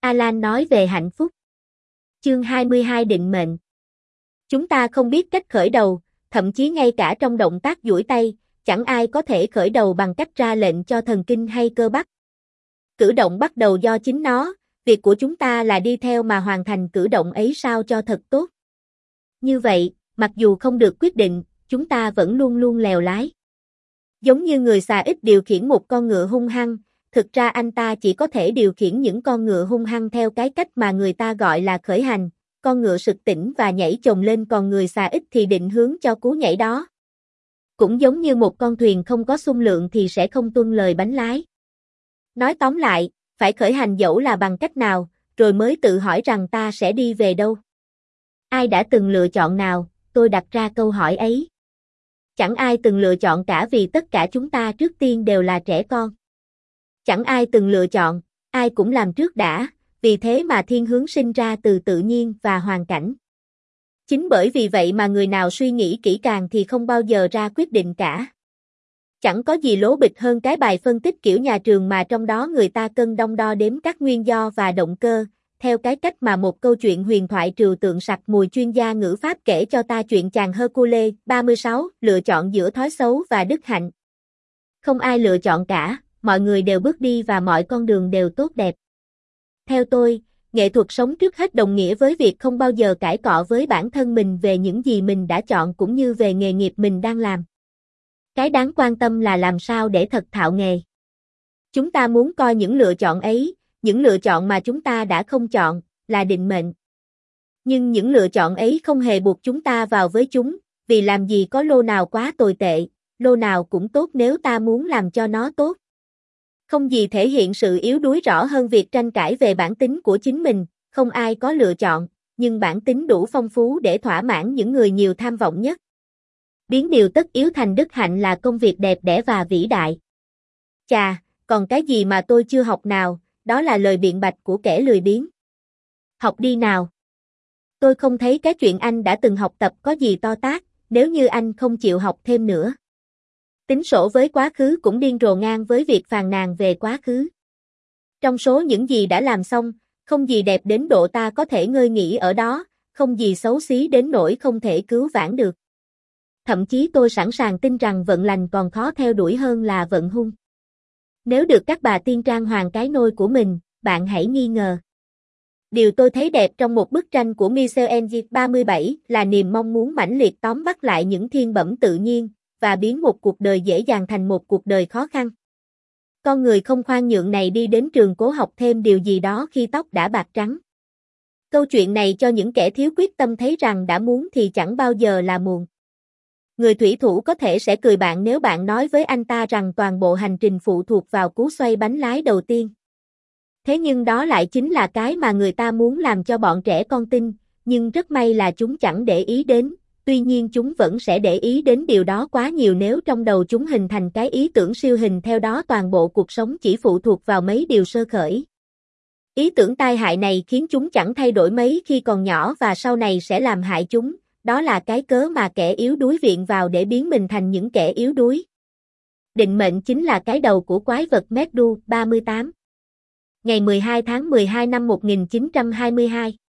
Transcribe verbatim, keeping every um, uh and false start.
Alan nói về hạnh phúc. Chương hai mươi hai định mệnh. Chúng ta không biết cách khởi đầu, thậm chí ngay cả trong động tác duỗi tay, chẳng ai có thể khởi đầu bằng cách ra lệnh cho thần kinh hay cơ bắp. Cử động bắt đầu do chính nó, việc của chúng ta là đi theo mà hoàn thành cử động ấy sao cho thật tốt. Như vậy, mặc dù không được quyết định, chúng ta vẫn luôn luôn lèo lái. Giống như người xà ít điều khiển một con ngựa hung hăng, thực ra anh ta chỉ có thể điều khiển những con ngựa hung hăng theo cái cách mà người ta gọi là khởi hành, con ngựa sực tỉnh và nhảy chồm lên, còn người xà ít thì định hướng cho cú nhảy đó. Cũng giống như một con thuyền không có xung lượng thì sẽ không tuân lời bánh lái. Nói tóm lại, phải khởi hành dẫu là bằng cách nào, rồi mới tự hỏi rằng ta sẽ đi về đâu. Ai đã từng lựa chọn nào, tôi đặt ra câu hỏi ấy. Chẳng ai từng lựa chọn cả vì tất cả chúng ta trước tiên đều là trẻ con. Chẳng ai từng lựa chọn, ai cũng làm trước đã, vì thế mà thiên hướng sinh ra từ tự nhiên và hoàn cảnh. Chính bởi vì vậy mà người nào suy nghĩ kỹ càng thì không bao giờ ra quyết định cả. Chẳng có gì lố bịch hơn cái bài phân tích kiểu nhà trường mà trong đó người ta cân đong đo đếm các nguyên do và động cơ, theo cái cách mà một câu chuyện huyền thoại trừu tượng sặc mùi chuyên gia ngữ pháp kể cho ta chuyện chàng Hercule. ba mươi sáu Lựa chọn giữa thói xấu và đức hạnh. Không ai lựa chọn cả, mọi người đều bước đi và mọi con đường đều tốt đẹp. Theo tôi, nghệ thuật sống trước hết đồng nghĩa với việc không bao giờ cãi cọ với bản thân mình về những gì mình đã chọn cũng như về nghề nghiệp mình đang làm. Cái đáng quan tâm là làm sao để thật thạo nghề. Chúng ta muốn coi những lựa chọn ấy, những lựa chọn mà chúng ta đã không chọn, là định mệnh. Nhưng những lựa chọn ấy không hề buộc chúng ta vào với chúng, vì làm gì có lô nào quá tồi tệ, lô nào cũng tốt nếu ta muốn làm cho nó tốt. Không gì thể hiện sự yếu đuối rõ hơn việc tranh cãi về bản tính của chính mình, không ai có lựa chọn, nhưng bản tính đủ phong phú để thỏa mãn những người nhiều tham vọng nhất. Biến điều tất yếu thành đức hạnh là công việc đẹp đẽ và vĩ đại. Chà, còn cái gì mà tôi chưa học nào, đó là lời biện bạch của kẻ lười biếng. Học đi nào. Tôi không thấy cái chuyện anh đã từng học tập có gì to tát, nếu như anh không chịu học thêm nữa. Tính sổ với quá khứ cũng điên rồ ngang với việc phàn nàn về quá khứ. Trong số những gì đã làm xong, không gì đẹp đến độ ta có thể ngơi nghỉ ở đó, không gì xấu xí đến nỗi không thể cứu vãn được. Thậm chí tôi sẵn sàng tin rằng vận lành còn khó theo đuổi hơn là vận hung. Nếu được các bà tiên trang hoàng cái nôi của mình, bạn hãy nghi ngờ. Điều tôi thấy đẹp trong một bức tranh của Michelangelo ba mươi bảy là niềm mong muốn mãnh liệt tóm bắt lại những thiên bẩm tự nhiên, và biến một cuộc đời dễ dàng thành một cuộc đời khó khăn. Con người không khoan nhượng này đi đến trường cố học thêm điều gì đó khi tóc đã bạc trắng. Câu chuyện này cho những kẻ thiếu quyết tâm thấy rằng đã muốn thì chẳng bao giờ là muộn. Người thủy thủ có thể sẽ cười bạn nếu bạn nói với anh ta rằng toàn bộ hành trình phụ thuộc vào cú xoay bánh lái đầu tiên. Thế nhưng đó lại chính là cái mà người ta muốn làm cho bọn trẻ con tin, nhưng rất may là chúng chẳng để ý đến, tuy nhiên chúng vẫn sẽ để ý đến điều đó quá nhiều nếu trong đầu chúng hình thành cái ý tưởng siêu hình theo đó toàn bộ cuộc sống chỉ phụ thuộc vào mấy điều sơ khởi. Ý tưởng tai hại này khiến chúng chẳng thay đổi mấy khi còn nhỏ và sau này sẽ làm hại chúng. Đó là cái cớ mà kẻ yếu đuối viện vào để biến mình thành những kẻ yếu đuối. Định mệnh chính là cái đầu của quái vật Medu. ba mươi tám Ngày mười hai tháng mười hai năm một nghìn chín trăm hai mươi hai